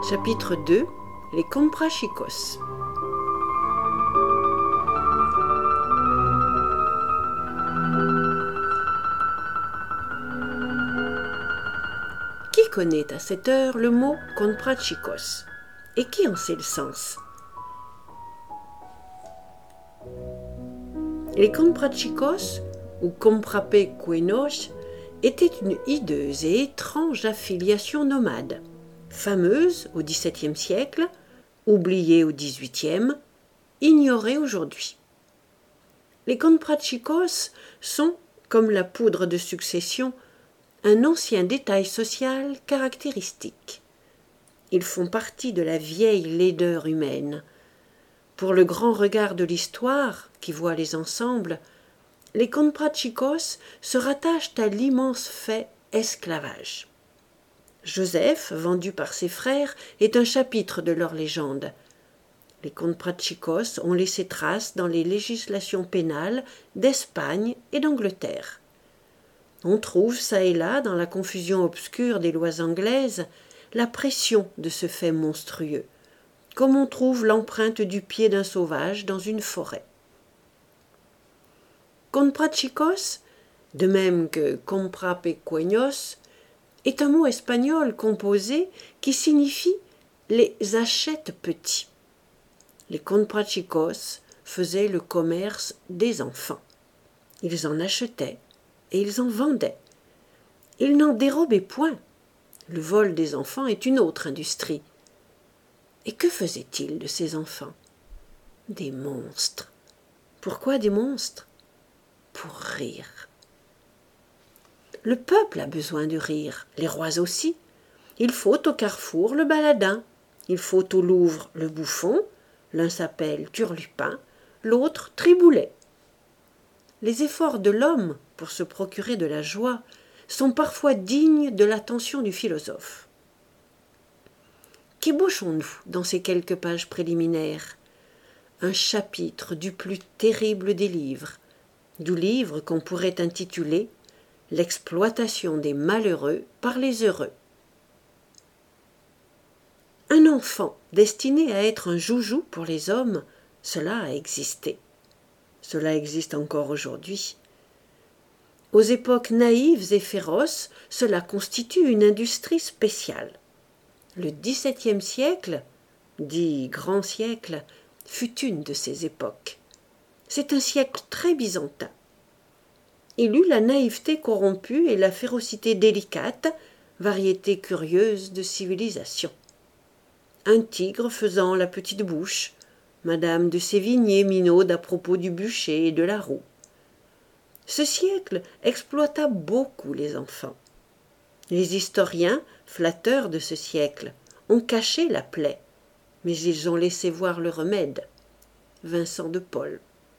Chapitre 2 Les Comprachicos. Qui connaît à cette heure le mot comprachicos et qui en sait le sens? Les comprachicos, ou comprapecuenos, étaient une hideuse et étrange affiliation nomade, fameuse au XVIIe siècle, oubliée au XVIIIe, ignorée aujourd'hui. Les comprachicos sont, comme la poudre de succession, un ancien détail social caractéristique. Ils font partie de la vieille laideur humaine. Pour le grand regard de l'histoire, qui voit les ensembles, les comprachicos se rattachent à l'immense fait esclavage. Joseph, vendu par ses frères, est un chapitre de leur légende. Les comprachicos ont laissé trace dans les législations pénales d'Espagne et d'Angleterre. On trouve çà et là, dans la confusion obscure des lois anglaises, la pression de ce fait monstrueux, comme on trouve l'empreinte du pied d'un sauvage dans une forêt. Comprachicos, de même que comprapecuenos, est un mot espagnol composé qui signifie « les achète petits ». Les comprachicos faisaient le commerce des enfants. Ils en achetaient et ils en vendaient. Ils n'en dérobaient point. Le vol des enfants est une autre industrie. Et que faisaient-ils de ces enfants? Des monstres. Pourquoi des monstres? Pour rire. Le peuple a besoin de rire, les rois aussi. Il faut au Carrefour le baladin, il faut au Louvre le bouffon, l'un s'appelle Turlupin, l'autre Triboulet. Les efforts de l'homme pour se procurer de la joie sont parfois dignes de l'attention du philosophe. Qu'ébauchons-nous dans ces quelques pages préliminaires? Un chapitre du plus terrible des livres, du livre qu'on pourrait intituler « L'exploitation des malheureux par les heureux ». Un enfant destiné à être un joujou pour les hommes, cela a existé. Cela existe encore aujourd'hui. Aux époques naïves et féroces, cela constitue une industrie spéciale. Le XVIIe siècle, dit grand siècle, fut une de ces époques. C'est un siècle très byzantin. Il eut la naïveté corrompue et la férocité délicate, variété curieuse de civilisation. Un tigre faisant la petite bouche, Madame de Sévigné minaude à propos du bûcher et de la roue. Ce siècle exploita beaucoup les enfants. Les historiens, flatteurs de ce siècle, ont caché la plaie, mais ils ont laissé voir le remède. Vincent de Paul.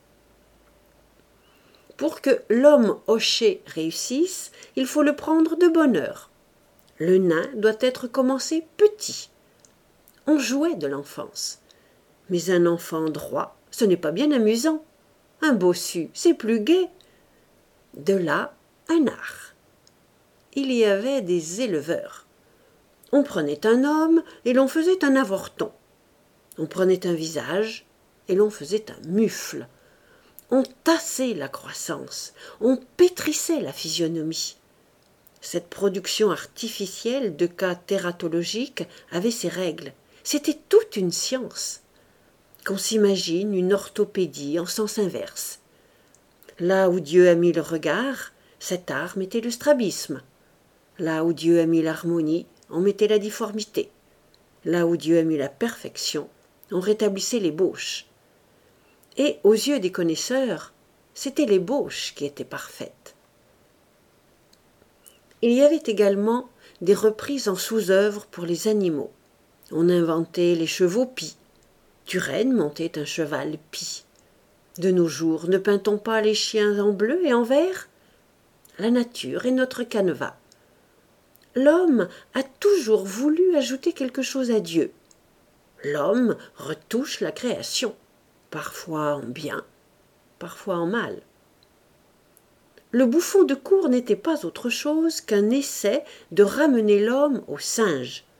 Pour que l'homme hoché réussisse, il faut le prendre de bonne heure. Le nain doit être commencé petit. On jouait de l'enfance. Mais un enfant droit, ce n'est pas bien amusant. Un bossu, c'est plus gai. De là, un art. Il y avait des éleveurs. On prenait un homme et l'on faisait un avorton. On prenait un visage et l'on faisait un mufle. On tassait la croissance, on pétrissait la physionomie. Cette production artificielle de cas tératologiques avait ses règles. C'était toute une science. Qu'on s'imagine une orthopédie en sens inverse. Là où Dieu a mis le regard, cet art mettait le strabisme. Là où Dieu a mis l'harmonie, on mettait la difformité. Là où Dieu a mis la perfection, on rétablissait l'ébauche. Et, aux yeux des connaisseurs, c'était l'ébauche qui était parfaite. Il y avait également des reprises en sous-œuvre pour les animaux. On inventait les chevaux pis. Turenne montait un cheval pie. De nos jours, ne peint-on pas les chiens en bleu et en vert? La nature est notre canevas. L'homme a toujours voulu ajouter quelque chose à Dieu. L'homme retouche la création. Parfois en bien, parfois en mal. Le bouffon de cour n'était pas autre chose qu'un essai de ramener l'homme au singe,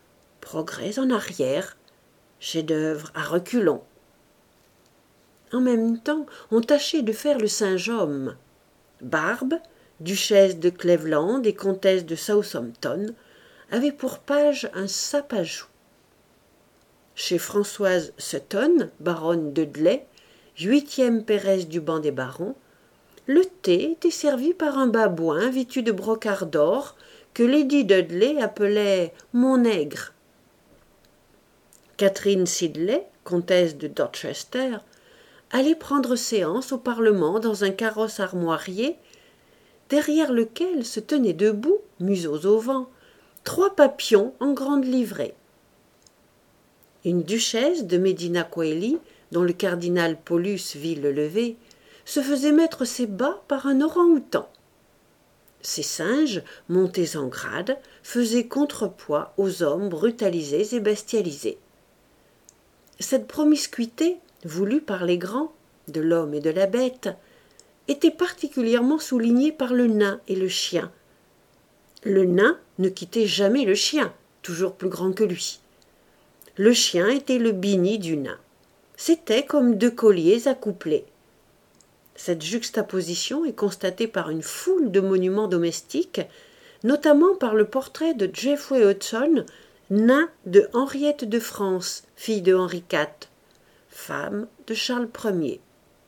progrès en arrière, chef-d'œuvre à reculons. En même temps, on tâchait de faire le Saint-Homme. Barbe, duchesse de Cleveland et comtesse de Southampton, avait pour page un sapajou. Chez Françoise Sutton, baronne de Dudley, 8e pairesse du banc des barons, le thé était servi par un babouin vêtu de brocart d'or que Lady Dudley appelait « mon nègre ». Catherine Sidley, comtesse de Dorchester, allait prendre séance au Parlement dans un carrosse armoirier, derrière lequel se tenaient debout, museaux au vent, 3 papillons en grande livrée. Une duchesse de Medina Coeli, dont le cardinal Paulus vit le lever, se faisait mettre ses bas par un orang-outan. Ces singes, montés en grade, faisaient contrepoids aux hommes brutalisés et bestialisés. Cette promiscuité, voulue par les grands, de l'homme et de la bête, était particulièrement soulignée par le nain et le chien. Le nain ne quittait jamais le chien, toujours plus grand que lui. Le chien était le bini du nain. C'était comme 2 colliers accouplés. Cette juxtaposition est constatée par une foule de monuments domestiques, notamment par le portrait de Geoffrey Hudson, nain de Henriette de France, fille de Henri IV, femme de Charles Ier.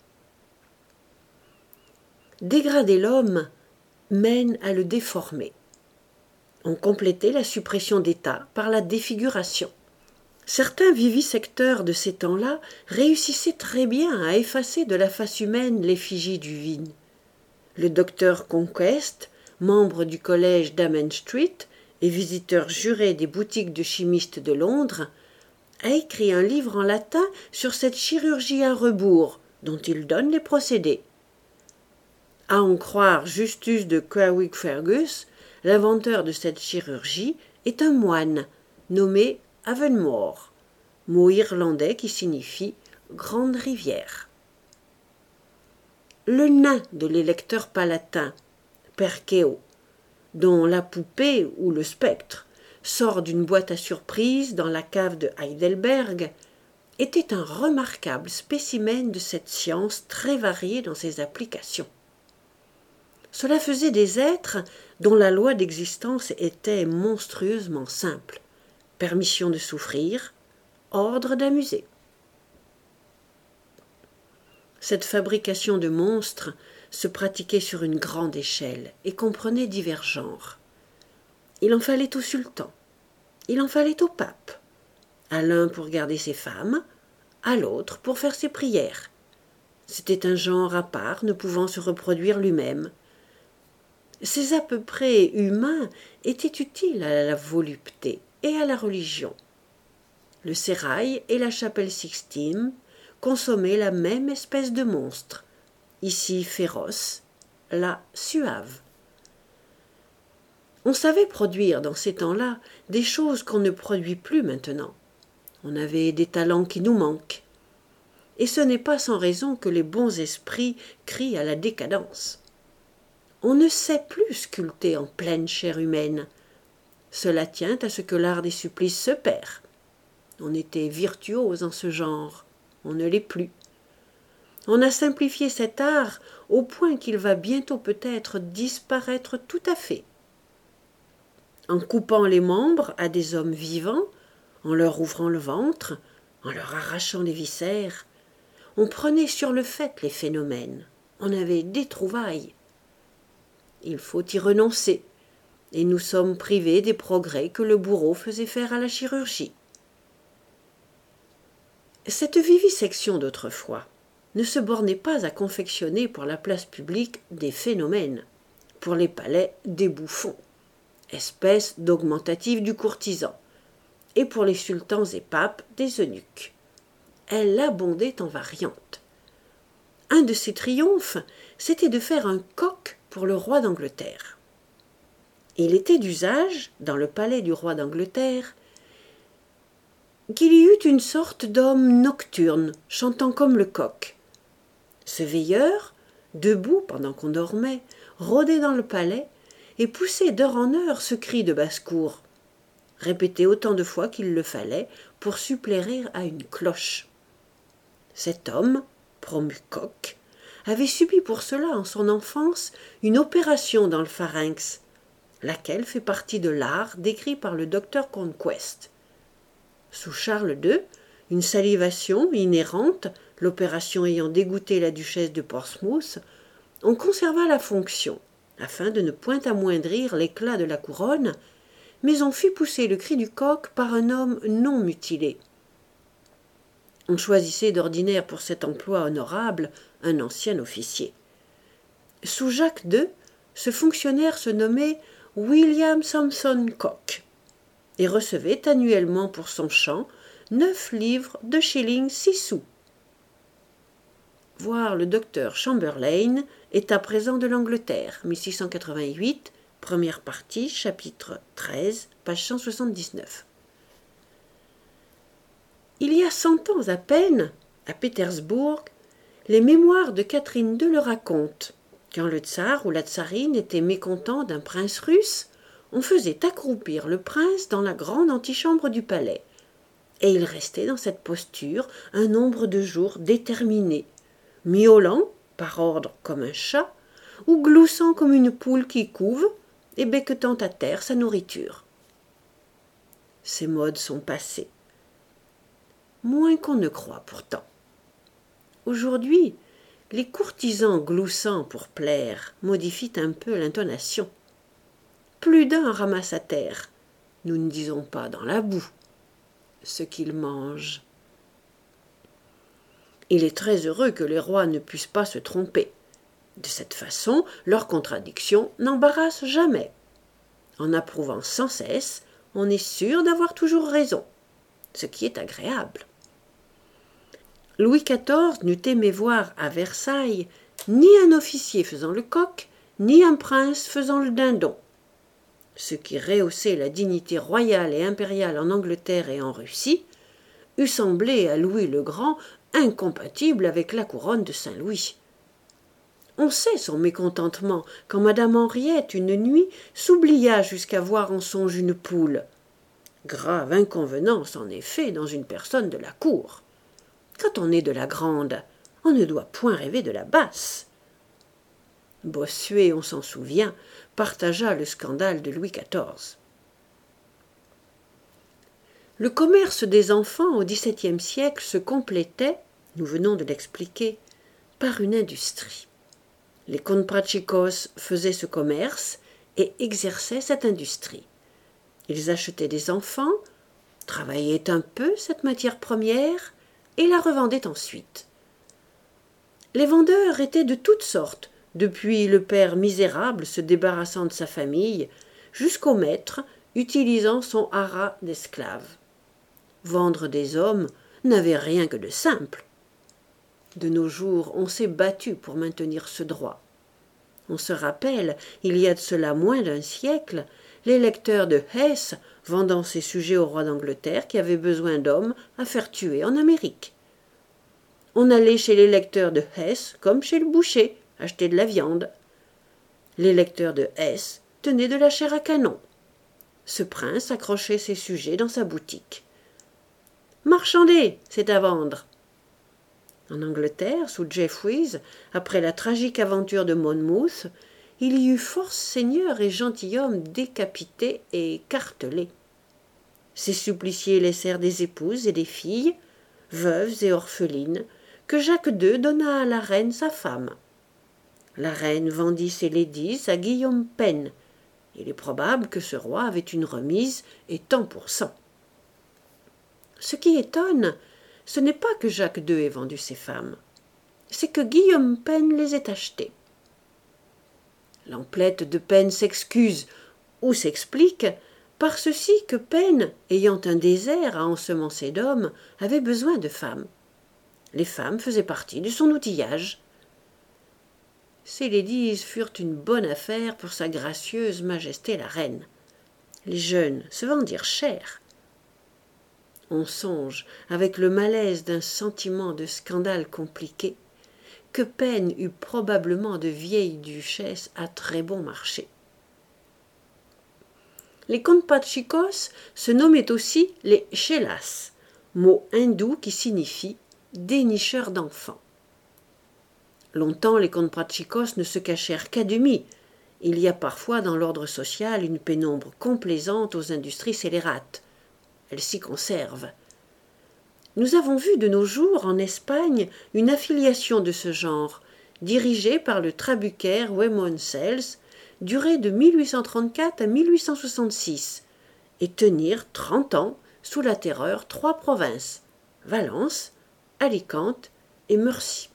Dégrader l'homme mène à le déformer. On complétait la suppression d'État par la défiguration. Certains vivisecteurs de ces temps-là réussissaient très bien à effacer de la face humaine l'effigie du vin. Le docteur Conquest, membre du collège d'Amen Street et visiteur juré des boutiques de chimistes de Londres, a écrit un livre en latin sur cette chirurgie à rebours, dont il donne les procédés. À en croire Justus de Coawick-Fergus, l'inventeur de cette chirurgie est un moine nommé Avonmore, mot irlandais qui signifie « grande rivière ». Le nain de l'électeur palatin, Percheo, dont la poupée ou le spectre sort d'une boîte à surprise dans la cave de Heidelberg, était un remarquable spécimen de cette science très variée dans ses applications. Cela faisait des êtres dont la loi d'existence était monstrueusement simple. Permission de souffrir, ordre d'amuser. Cette fabrication de monstres se pratiquait sur une grande échelle et comprenait divers genres. Il en fallait au sultan, il en fallait au pape, à l'un pour garder ses femmes, à l'autre pour faire ses prières. C'était un genre à part, ne pouvant se reproduire lui-même. Ces à peu près humains étaient utiles à la volupté et à la religion. Le sérail et la chapelle Sixtine consommaient la même espèce de monstre, ici féroce, là suave. On savait produire dans ces temps-là des choses qu'on ne produit plus maintenant. On avait des talents qui nous manquent. Et ce n'est pas sans raison que les bons esprits crient à la décadence. On ne sait plus sculpter en pleine chair humaine. Cela tient à ce que l'art des supplices se perd. On était virtuose en ce genre, on ne l'est plus. On a simplifié cet art au point qu'il va bientôt peut-être disparaître tout à fait. En coupant les membres à des hommes vivants, en leur ouvrant le ventre, en leur arrachant les viscères, on prenait sur le fait les phénomènes, on avait des trouvailles. Il faut y renoncer, et nous sommes privés des progrès que le bourreau faisait faire à la chirurgie. Cette vivisection d'autrefois ne se bornait pas à confectionner pour la place publique des phénomènes, pour les palais des bouffons, espèce d'augmentative du courtisan, et pour les sultans et papes des eunuques. Elle abondait en variantes. Un de ses triomphes, c'était de faire un coq pour le roi d'Angleterre. Il était d'usage, dans le palais du roi d'Angleterre, qu'il y eût une sorte d'homme nocturne, chantant comme le coq. Ce veilleur, debout pendant qu'on dormait, rôdait dans le palais et poussait d'heure en heure ce cri de basse-cour. répété autant de fois qu'il le fallait pour suppléer à une cloche. Cet homme, promu coq, avait subi pour cela en son enfance une opération dans le pharynx, laquelle fait partie de l'art décrit par le docteur Conquest. Sous Charles II, une salivation inhérente, l'opération ayant dégoûté la duchesse de Portsmouth, on conserva la fonction, afin de ne point amoindrir l'éclat de la couronne, mais on fit pousser le cri du coq par un homme non mutilé. On choisissait d'ordinaire pour cet emploi honorable un ancien officier. Sous Jacques II, ce fonctionnaire se nommait William Sampson Cock et recevait annuellement pour son chant 9 livres 2 shillings 6 sous. Voir le docteur Chamberlain, État présent de l'Angleterre, 1688, première partie, chapitre 13, page 179. Il y a 100 ans à peine, à Pétersbourg, les mémoires de Catherine II le racontent. Quand le tsar ou la tsarine était mécontent d'un prince russe, on faisait accroupir le prince dans la grande antichambre du palais, et il restait dans cette posture un nombre de jours déterminé, miaulant, par ordre comme un chat, ou gloussant comme une poule qui couve, et becquetant à terre sa nourriture. Ces modes sont passés. Moins qu'on ne croit pourtant. Aujourd'hui, les courtisans gloussant pour plaire modifient un peu l'intonation. Plus d'un ramasse à terre, nous ne disons pas dans la boue, ce qu'ils mangent. Il est très heureux que les rois ne puissent pas se tromper. De cette façon, leur contradiction n'embarrasse jamais. En approuvant sans cesse, on est sûr d'avoir toujours raison, ce qui est agréable. Louis XIV n'eût aimé voir à Versailles ni un officier faisant le coq, ni un prince faisant le dindon. Ce qui rehaussait la dignité royale et impériale en Angleterre et en Russie, eût semblé à Louis le Grand incompatible avec la couronne de Saint-Louis. On sait son mécontentement quand madame Henriette, une nuit, s'oublia jusqu'à voir en songe une poule. Grave inconvenance, en effet, dans une personne de la cour. Quand on est de la grande, on ne doit point rêver de la basse. Bossuet, on s'en souvient, partagea le scandale de Louis XIV. Le commerce des enfants au XVIIe siècle se complétait, nous venons de l'expliquer, par une industrie. Les Konpratchikos faisaient ce commerce et exerçaient cette industrie. Ils achetaient des enfants, travaillaient un peu cette matière première et la revendaient ensuite. Les vendeurs étaient de toutes sortes, depuis le père misérable se débarrassant de sa famille, jusqu'au maître utilisant son haras d'esclaves. Vendre des hommes n'avait rien que de simple. De nos jours, on s'est battu pour maintenir ce droit. On se rappelle, il y a de cela moins d'un siècle, l'électeur de Hesse vendant ses sujets au roi d'Angleterre qui avait besoin d'hommes à faire tuer en Amérique. On allait chez l'électeur de Hesse comme chez le boucher, acheter de la viande. L'électeur de Hesse tenait de la chair à canon. Ce prince accrochait ses sujets dans sa boutique. « Marchandez, c'est à vendre !» En Angleterre, sous Jeffreys, après la tragique aventure de Monmouth, il y eut force seigneurs et gentilshommes décapités et cartelés. Ces suppliciés laissèrent des épouses et des filles, veuves et orphelines, que Jacques II donna à la reine sa femme. La reine vendit ses ladies à Guillaume Penn. Il est probable que ce roi avait une remise et tant pour cent. Ce qui étonne, ce n'est pas que Jacques II ait vendu ses femmes, c'est que Guillaume Penn les ait achetées. L'emplette de Penn s'excuse, ou s'explique, par ceci que Penn, ayant un désert à ensemencer d'hommes, avait besoin de femmes. Les femmes faisaient partie de son outillage. Ces ladies furent une bonne affaire pour sa gracieuse majesté la reine. Les jeunes se vendirent cher. On songe, avec le malaise d'un sentiment de scandale compliqué, que Penn eut probablement de vieilles duchesses à très bon marché. Les Konpachikos se nommaient aussi les Chelas, mot hindou qui signifie dénicheurs d'enfants. Longtemps, les Konpachikos ne se cachèrent qu'à demi. Il y a parfois dans l'ordre social une pénombre complaisante aux industries scélérates. Elles s'y conservent. Nous avons vu de nos jours en Espagne une affiliation de ce genre, dirigée par le trabucaire Wemoncels, durer de 1834 à 1866, et tenir 30 ans sous la terreur 3 provinces, Valence, Alicante et Murcie.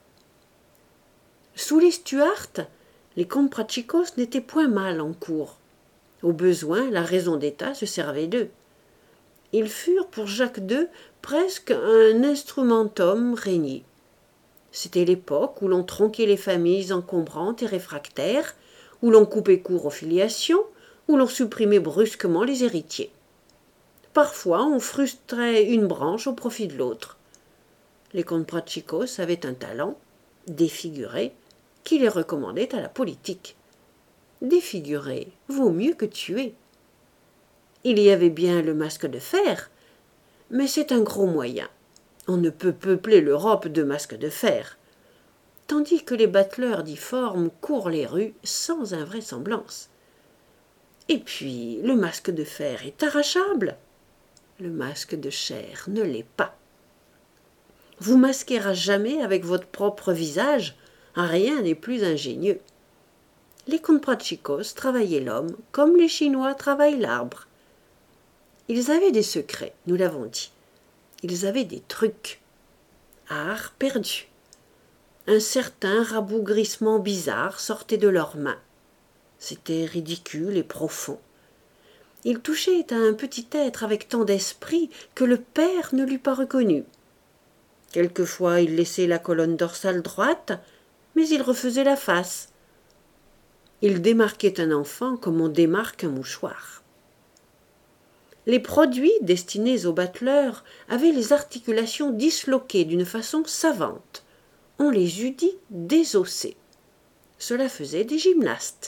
Sous les Stuarts, les Konpachikos n'étaient point mal en cour. Au besoin, la raison d'État se servait d'eux. Ils furent pour Jacques II presque un instrumentum régni. C'était l'époque où l'on tronquait les familles encombrantes et réfractaires, où l'on coupait court aux filiations, où l'on supprimait brusquement les héritiers. Parfois, on frustrait une branche au profit de l'autre. Les Konpachikos avaient un talent, défiguré, qui les recommandait à la politique. Défigurer vaut mieux que tuer. Il y avait bien le masque de fer, mais c'est un gros moyen. On ne peut peupler l'Europe de masques de fer, tandis que les bateleurs difformes courent les rues sans invraisemblance. Et puis, le masque de fer est arrachable. Le masque de chair ne l'est pas. Vous masquer à jamais avec votre propre visage, rien n'est plus ingénieux. Les Konpachikos travaillaient l'homme comme les Chinois travaillent l'arbre. Ils avaient des secrets, nous l'avons dit. Ils avaient des trucs. Art perdu. Un certain rabougrissement bizarre sortait de leurs mains. C'était ridicule et profond. Ils touchaient à un petit être avec tant d'esprit que le père ne l'eût pas reconnu. Quelquefois, ils laissaient la colonne dorsale droite, mais ils refaisaient la face. Ils démarquaient un enfant comme on démarque un mouchoir. Les produits destinés aux bateleurs avaient les articulations disloquées d'une façon savante. On les eût dit désossées. Cela faisait des gymnastes.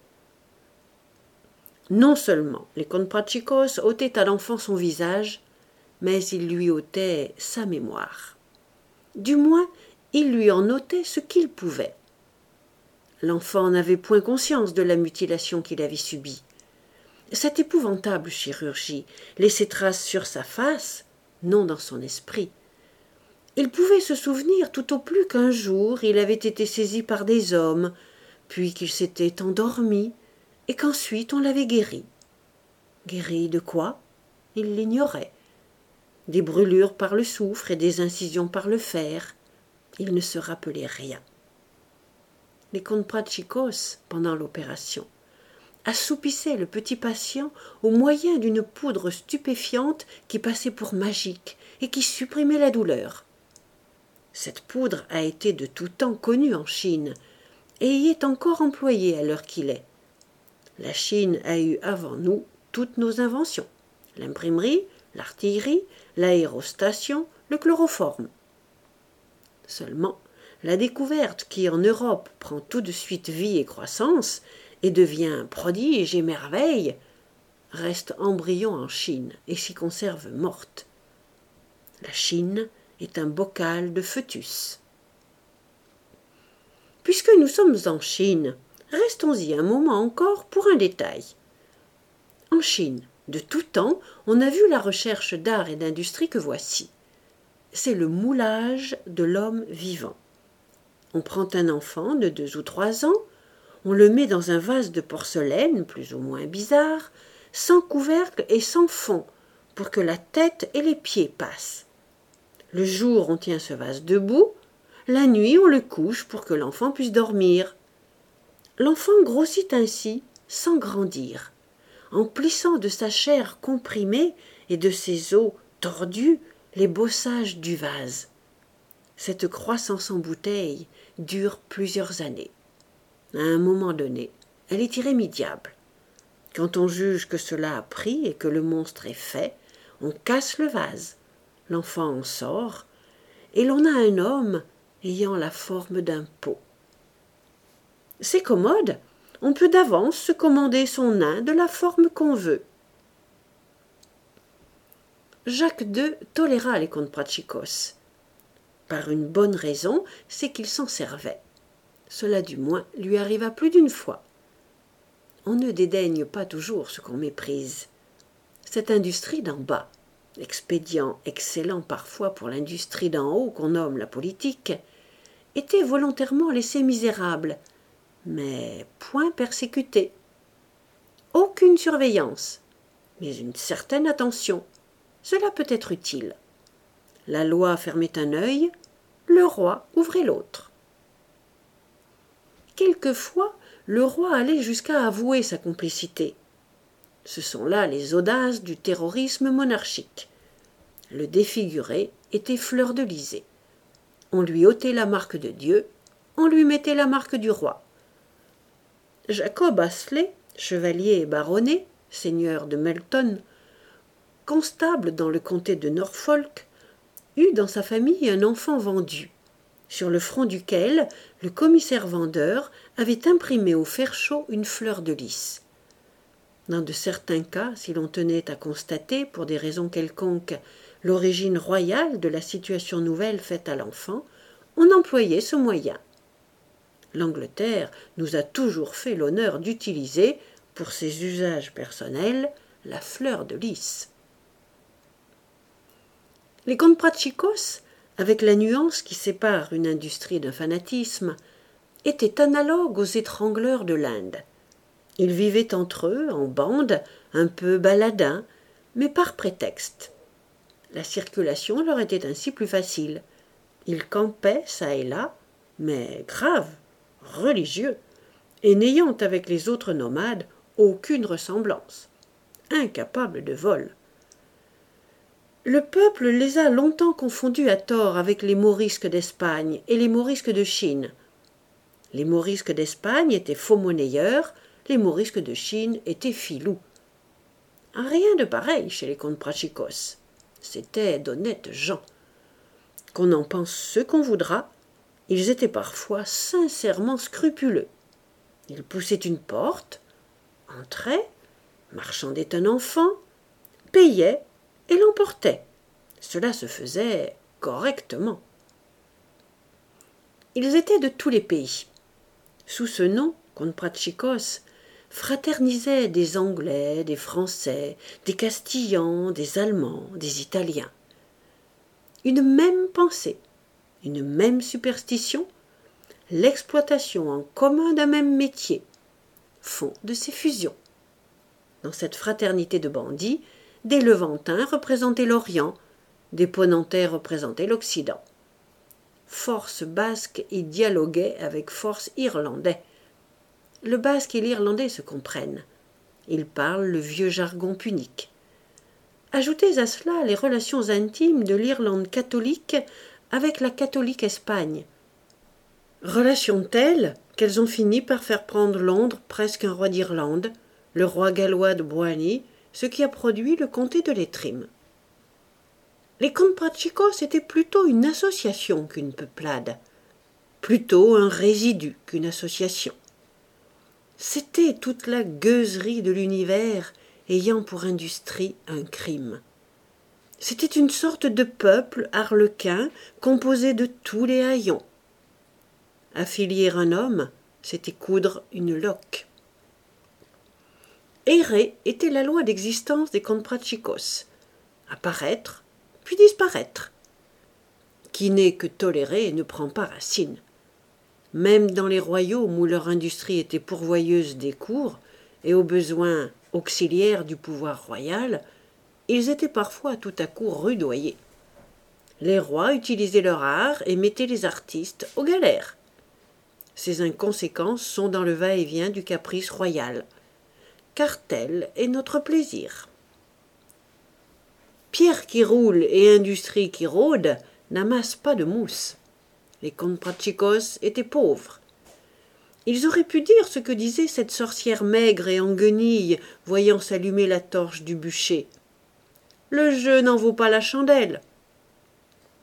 Non seulement les Konpachikos ôtaient à l'enfant son visage, mais ils lui ôtaient sa mémoire. Du moins, ils lui en ôtaient ce qu'ils pouvaient. L'enfant n'avait point conscience de la mutilation qu'il avait subie. Cette épouvantable chirurgie laissait trace sur sa face, non dans son esprit. Il pouvait se souvenir tout au plus qu'un jour il avait été saisi par des hommes, puis qu'il s'était endormi, et qu'ensuite on l'avait guéri. Guéri de quoi? Il l'ignorait. Des brûlures par le soufre et des incisions par le fer. Il ne se rappelait rien. Les Konpachikos, pendant l'opération, assoupissaient le petit patient au moyen d'une poudre stupéfiante qui passait pour magique et qui supprimait la douleur. Cette poudre a été de tout temps connue en Chine et y est encore employée à l'heure qu'il est. La Chine a eu avant nous toutes nos inventions, l'imprimerie, l'artillerie, l'aérostation, le chloroforme. Seulement, la découverte qui en Europe prend tout de suite vie et croissance et devient prodige et merveille, reste embryon en Chine et s'y conserve morte. La Chine est un bocal de fœtus. Puisque nous sommes en Chine, restons-y un moment encore pour un détail. En Chine, de tout temps, on a vu la recherche d'art et d'industrie que voici. C'est le moulage de l'homme vivant. On prend un enfant de 2 ou 3 ans, on le met dans un vase de porcelaine, plus ou moins bizarre, sans couvercle et sans fond, pour que la tête et les pieds passent. Le jour, on tient ce vase debout, la nuit, on le couche pour que l'enfant puisse dormir. L'enfant grossit ainsi, sans grandir, en plissant de sa chair comprimée et de ses os tordus les bossages du vase. Cette croissance en bouteille dure plusieurs années. À un moment donné, elle est irrémédiable. Quand on juge que cela a pris et que le monstre est fait, on casse le vase. L'enfant en sort, et l'on a un homme ayant la forme d'un pot. C'est commode, On peut d'avance se commander son nain de la forme qu'on veut. Jacques II toléra les Comprachicos. Par une bonne raison, c'est qu'il s'en servait. Cela du moins lui arriva plus d'une fois. On ne dédaigne pas toujours ce qu'on méprise. Cette industrie d'en bas, expédient excellent parfois pour l'industrie d'en haut qu'on nomme la politique, était volontairement laissée misérable, mais point persécutée. Aucune surveillance, mais une certaine attention. Cela peut être utile. La loi fermait un œil, le roi ouvrait l'autre. Quelquefois, le roi allait jusqu'à avouer sa complicité. Ce sont là les audaces du terrorisme monarchique. Le défiguré était Fleur-de-Lysée. On lui ôtait la marque de Dieu, on lui mettait la marque du roi. Jacob Astley, chevalier et baronnet, seigneur de Melton, constable dans le comté de Norfolk, eut dans sa famille un enfant vendu, sur le front duquel le commissaire vendeur avait imprimé au fer chaud une fleur de lys. Dans de certains cas, si l'on tenait à constater, pour des raisons quelconques, l'origine royale de la situation nouvelle faite à l'enfant, on employait ce moyen. L'Angleterre nous a toujours fait l'honneur d'utiliser, pour ses usages personnels, la fleur de lys. Les Comprachicos, avec la nuance qui sépare une industrie d'un fanatisme, étaient analogues aux étrangleurs de l'Inde. Ils vivaient entre eux, en bande, un peu baladins, mais par prétexte. La circulation leur était ainsi plus facile. Ils campaient çà et là, mais graves, religieux, et n'ayant avec les autres nomades aucune ressemblance, incapables de vol. Le peuple les a longtemps confondus à tort avec les Morisques d'Espagne et les Morisques de Chine. Les Morisques d'Espagne étaient faux monnayeurs, les Morisques de Chine étaient filous. Rien de pareil chez les Comprachicos. C'étaient d'honnêtes gens. Qu'on en pense ce qu'on voudra, ils étaient parfois sincèrement scrupuleux. Ils poussaient une porte, entraient, marchandaient un enfant, payaient et l'emportaient. Cela se faisait correctement. Ils étaient de tous les pays. Sous ce nom, Comprachicos, fraternisaient des Anglais, des Français, des Castillans, des Allemands, des Italiens. Une même pensée, une même superstition, l'exploitation en commun d'un même métier font de ces fusions. Dans cette fraternité de bandits, des Levantins représentaient l'Orient, des Ponantais représentaient l'Occident. Force basque y dialoguait avec force irlandais. Le basque et l'irlandais se comprennent. Ils parlent le vieux jargon punique. Ajoutez à cela les relations intimes de l'Irlande catholique avec la catholique Espagne. Relations telles qu'elles ont fini par faire prendre Londres presque un roi d'Irlande, le roi gallois de Boigny, ce qui a produit le comté de Leitrim. Les Comprachicos étaient plutôt une association qu'une peuplade, plutôt un résidu qu'une association. C'était toute la gueuserie de l'univers ayant pour industrie un crime. C'était une sorte de peuple arlequin composé de tous les haillons. Affilier un homme, c'était coudre une loque. Errer était la loi d'existence des Comprachicos. Apparaître, puis disparaître. Qui n'est que toléré et ne prend pas racine. Même dans les royaumes où leur industrie était pourvoyeuse des cours et au besoin auxiliaire du pouvoir royal, ils étaient parfois tout à coup rudoyés. Les rois utilisaient leur art et mettaient les artistes aux galères. Ces inconséquences sont dans le va-et-vient du caprice royal, car tel est notre plaisir. Pierre qui roule et industrie qui rôde n'amassent pas de mousse. Les Comprachicos étaient pauvres. Ils auraient pu dire ce que disait cette sorcière maigre et en guenilles, voyant s'allumer la torche du bûcher. Le jeu n'en vaut pas la chandelle.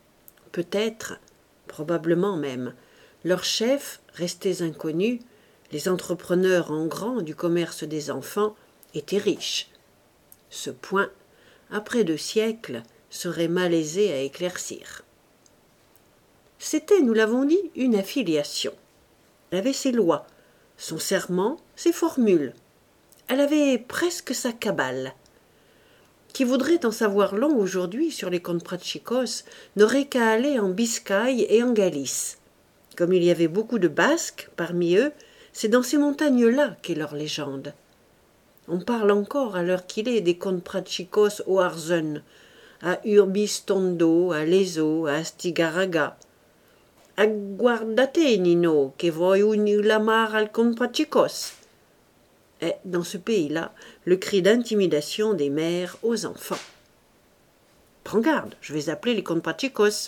Peut-être, probablement même, leurs chefs, restés inconnus, Les entrepreneurs en grand du commerce des enfants étaient riches. Ce point, après 2 siècles, serait malaisé à éclaircir. C'était, nous l'avons dit, une affiliation. Elle avait ses lois, son serment, ses formules. Elle avait presque sa cabale. Qui voudrait en savoir long aujourd'hui sur les Comprachicos n'aurait qu'à aller en Biscaye et en Galice. Comme il y avait beaucoup de Basques parmi eux, c'est dans ces montagnes-là qu'est leur légende. On parle encore à l'heure qu'il est des Comprachicos au Arzen, à Urbistondo, à Lezo, à Astigaraga. Aguardate, Nino, que voi unilamar al Comprachicos. Est, dans ce pays-là, le cri d'intimidation des mères aux enfants. Prends garde, je vais appeler les Comprachicos.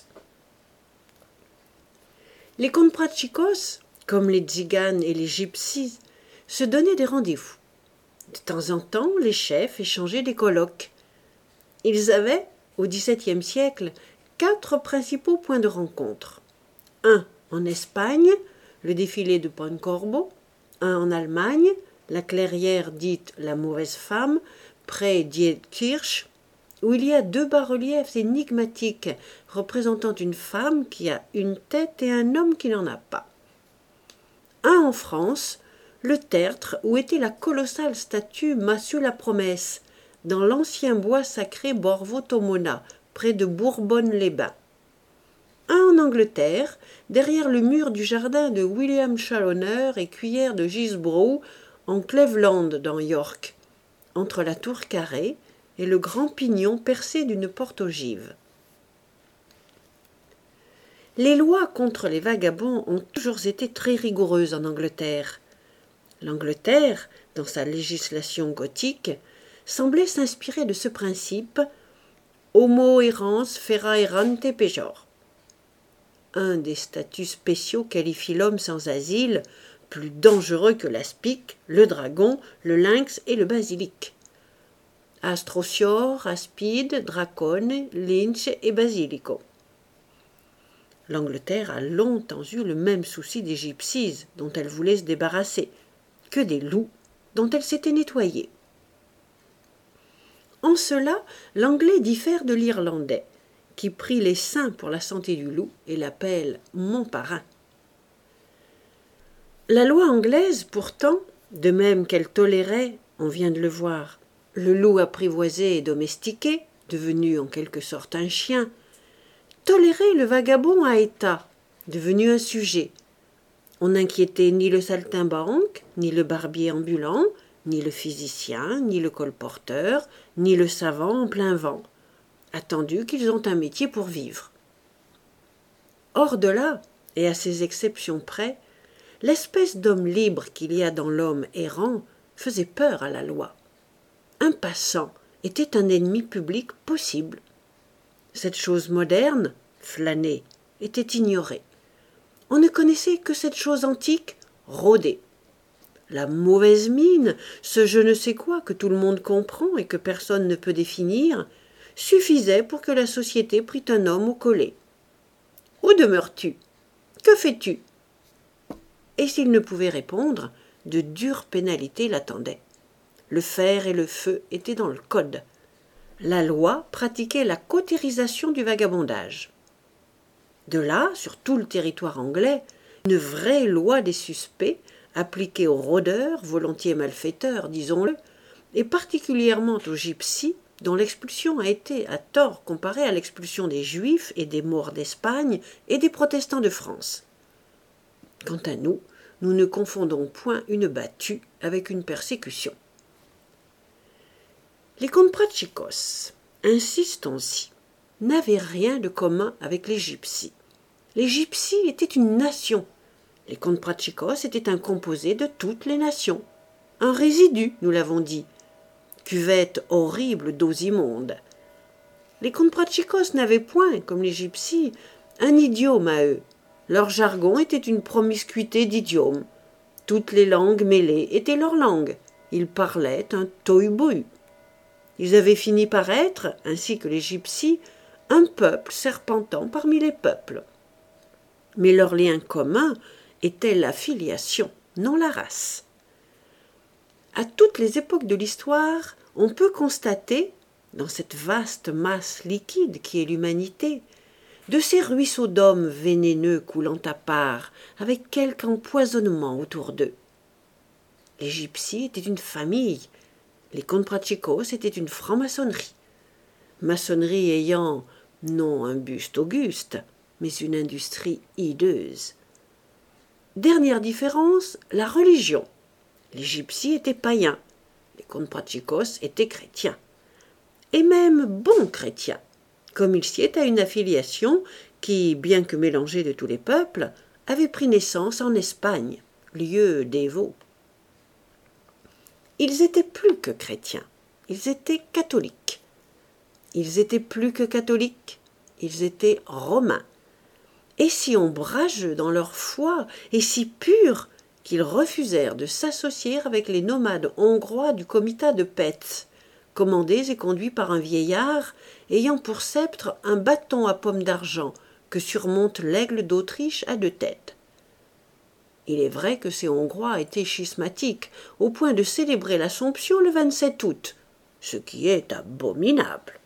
Les Comprachicos, comme les Tziganes et les Gypsies, se donnaient des rendez-vous. De temps en temps, les chefs échangeaient des colloques. Ils avaient, au XVIIe siècle, 4 principaux points de rencontre. Un en Espagne, le défilé de Poncorbo, un en Allemagne, la clairière dite la mauvaise femme, près d'Iedkirch, où il y a 2 bas-reliefs énigmatiques représentant une femme qui a une tête et un homme qui n'en a pas. Un en France, le Tertre, où était la colossale statue Massieu la Promesse, dans l'ancien bois sacré Borvo-Tomona, près de Bourbonne-les-Bains. Un en Angleterre, derrière le mur du jardin de William Challoner et cuillère de Gisborough, en Cleveland dans York, entre la tour carrée et le grand pignon percé d'une porte ogive. Les lois contre les vagabonds ont toujours été très rigoureuses en Angleterre. L'Angleterre, dans sa législation gothique, semblait s'inspirer de ce principe « Homo errans fera errante pejor ». Un des statuts spéciaux qualifie l'homme sans asile, plus dangereux que l'aspic, le dragon, le lynx et le basilic. Astrosior, aspide, dracone, lynx et basilico. L'Angleterre a longtemps eu le même souci des gypsies dont elle voulait se débarrasser, que des loups dont elle s'était nettoyée. En cela, l'anglais diffère de l'irlandais, qui prie les saints pour la santé du loup et l'appelle « mon parrain ». La loi anglaise, pourtant, de même qu'elle tolérait, on vient de le voir, le loup apprivoisé et domestiqué, devenu en quelque sorte un chien, tolérait le vagabond à état, devenu un sujet. On n'inquiétait ni le saltimbanque, ni le barbier ambulant, ni le physicien, ni le colporteur, ni le savant en plein vent, attendu qu'ils ont un métier pour vivre. Hors de là, et à ces exceptions près, l'espèce d'homme libre qu'il y a dans l'homme errant faisait peur à la loi. Un passant était un ennemi public possible. Cette chose moderne, flâner, était ignorée. On ne connaissait que cette chose antique, rôder. La mauvaise mine, ce je ne sais quoi que tout le monde comprend et que personne ne peut définir, suffisait pour que la société prît un homme au collet. « Où demeures-tu ? Que fais-tu » Et s'il ne pouvait répondre, de dures pénalités l'attendaient. Le fer et le feu étaient dans le code. La loi pratiquait la cautérisation du vagabondage. De là, sur tout le territoire anglais, une vraie loi des suspects, appliquée aux rôdeurs, volontiers malfaiteurs, disons-le, et particulièrement aux gypsies, dont l'expulsion a été à tort comparée à l'expulsion des Juifs et des Maures d'Espagne et des protestants de France. Quant à nous, nous ne confondons point une battue avec une persécution. Les Comprachicos, insistons-y, n'avaient rien de commun avec les gypsies. Les gypsies étaient une nation. Les Comprachicos étaient un composé de toutes les nations. Un résidu, nous l'avons dit. Cuvette horrible d'eaux immondes. Les Comprachicos n'avaient point, comme les gypsies, un idiome à eux. Leur jargon était une promiscuité d'idiomes. Toutes les langues mêlées étaient leur langue. Ils parlaient un tohu-bohu. Ils avaient fini par être, ainsi que les gypsies, un peuple serpentant parmi les peuples. Mais leur lien commun était la filiation. non la race. À toutes les époques de l'histoire, on peut constater, dans cette vaste masse liquide qui est l'humanité, de ces ruisseaux d'hommes vénéneux coulant à part, avec quelque empoisonnement autour d'eux. Les gypsies étaient une famille, les comprachicos étaient une franc-maçonnerie. Maçonnerie ayant non un buste auguste, mais une industrie hideuse. Dernière différence, la religion. Les gypsies étaient païens, les comprachicos étaient chrétiens. Et même bons chrétiens, comme il sied à une affiliation qui, bien que mélangée de tous les peuples, avait pris naissance en Espagne, lieu dévot. Ils étaient plus que chrétiens, ils étaient catholiques. Ils étaient plus que catholiques, ils étaient romains. Et si ombrageux dans leur foi et si purs qu'ils refusèrent de s'associer avec les nomades hongrois du comitat de Pécs, commandés et conduits par un vieillard ayant pour sceptre un bâton à pomme d'argent que surmonte l'aigle d'Autriche à 2 têtes. Il est vrai que ces Hongrois étaient schismatiques, au point de célébrer l'Assomption le 27 août, ce qui est abominable.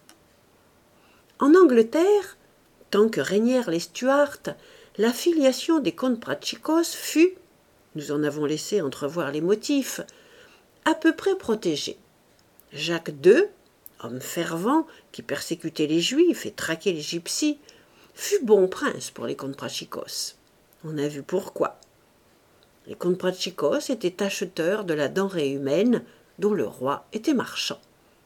En Angleterre, tant que régnèrent les Stuarts, la filiation des comprachicos fut, nous en avons laissé entrevoir les motifs, à peu près protégée. Jacques II, homme fervent qui persécutait les Juifs et traquait les Gypsies, fut bon prince pour les comprachicos. On a vu pourquoi. Les comprachicos étaient acheteurs de la denrée humaine dont le roi était marchand.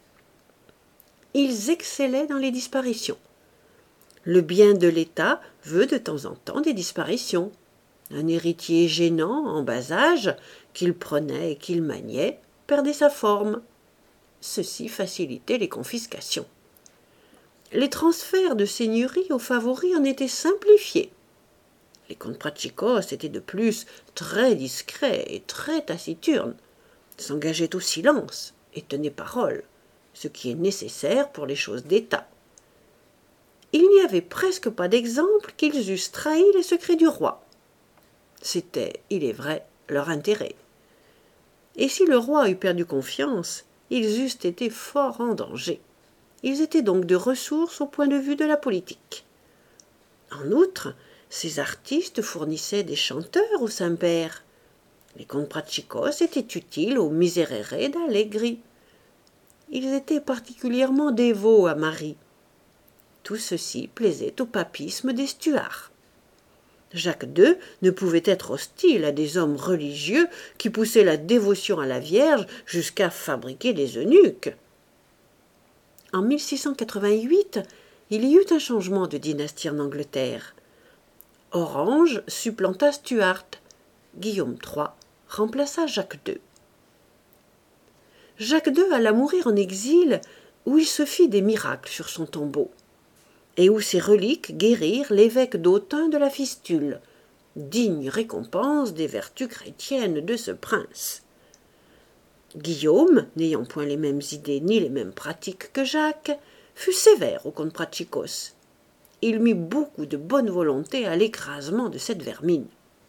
Ils excellaient dans les disparitions. Le bien de l'État veut de temps en temps des disparitions. Un héritier gênant, en bas âge, qu'il prenait et qu'il maniait, perdait sa forme. Ceci facilitait les confiscations. Les transferts de seigneuries aux favoris en étaient simplifiés. Les comprachicos étaient de plus très discrets et très taciturnes, s'engageaient au silence et tenaient parole, ce qui est nécessaire pour les choses d'État. Il n'y avait presque pas d'exemple qu'ils eussent trahi les secrets du roi. C'était, il est vrai, leur intérêt. Et si le roi eût perdu confiance, ils eussent été fort en danger. Ils étaient donc de ressources au point de vue de la politique. En outre, ces artistes fournissaient des chanteurs au Saint-Père. Les comprachicos étaient utiles aux miserere d'Allegri. Ils étaient particulièrement dévots à Marie. Tout ceci plaisait au papisme des Stuarts. Jacques II ne pouvait être hostile à des hommes religieux qui poussaient la dévotion à la Vierge jusqu'à fabriquer des eunuques. En 1688, il y eut un changement de dynastie en Angleterre. Orange supplanta Stuart. Guillaume III remplaça Jacques II. Jacques II alla mourir en exil où il se fit des miracles sur son tombeau et où ses reliques guérirent l'évêque d'Autun de la fistule, digne récompense des vertus chrétiennes de ce prince. Guillaume, n'ayant point les mêmes idées ni les mêmes pratiques que Jacques, fut sévère aux comprachicos. Il mit beaucoup de bonne volonté à l'écrasement de cette vermine.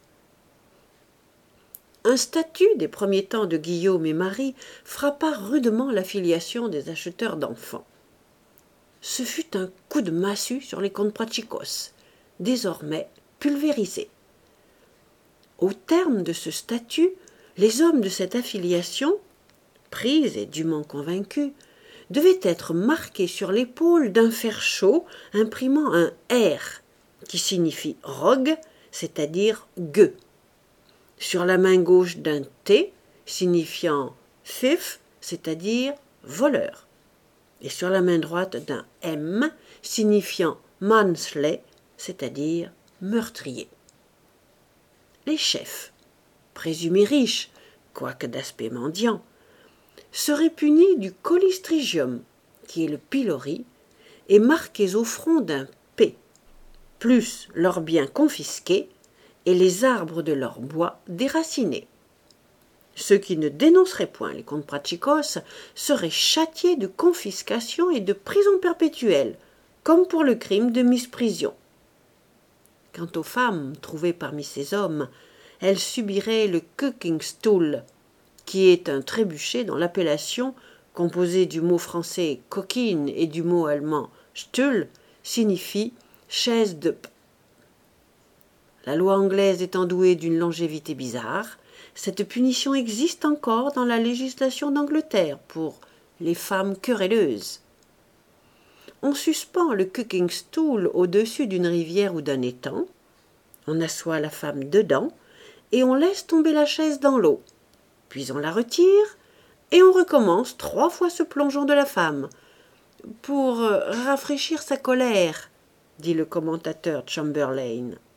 Un statut des premiers temps de Guillaume et Marie frappa rudement la filiation des acheteurs d'enfants. Ce fut un coup de massue sur les comprachicos, désormais pulvérisés. Au terme de ce statut, les hommes de cette affiliation, pris et dûment convaincus, devaient être marqués sur l'épaule d'un fer chaud imprimant un R, qui signifie rogue, c'est-à-dire gueux, sur la main gauche d'un T, signifiant thief, c'est-à-dire voleur, et sur la main droite d'un M, signifiant mansley, c'est-à-dire meurtrier. Les chefs, présumés riches, quoique d'aspect mendiant, seraient punis du colistrigium, qui est le pilori, et marqués au front d'un P, plus leurs biens confisqués et les arbres de leur bois déracinés. Ceux qui ne dénonceraient point les comprachicos seraient châtiés de confiscation et de prison perpétuelle, comme pour le crime de misprision. Quant aux femmes trouvées parmi ces hommes, elle subirait le cooking stool, qui est un trébuchet dont l'appellation, composée du mot français coquine et du mot allemand Stuhl, signifie chaise de p. La loi anglaise étant douée d'une longévité bizarre, cette punition existe encore dans la législation d'Angleterre pour les femmes querelleuses. On suspend le cooking stool au-dessus d'une rivière ou d'un étang, on assoit la femme dedans et on laisse tomber la chaise dans l'eau. Puis on la retire et on recommence 3 fois ce plongeon de la femme, pour rafraîchir sa colère, dit le commentateur Chamberlain.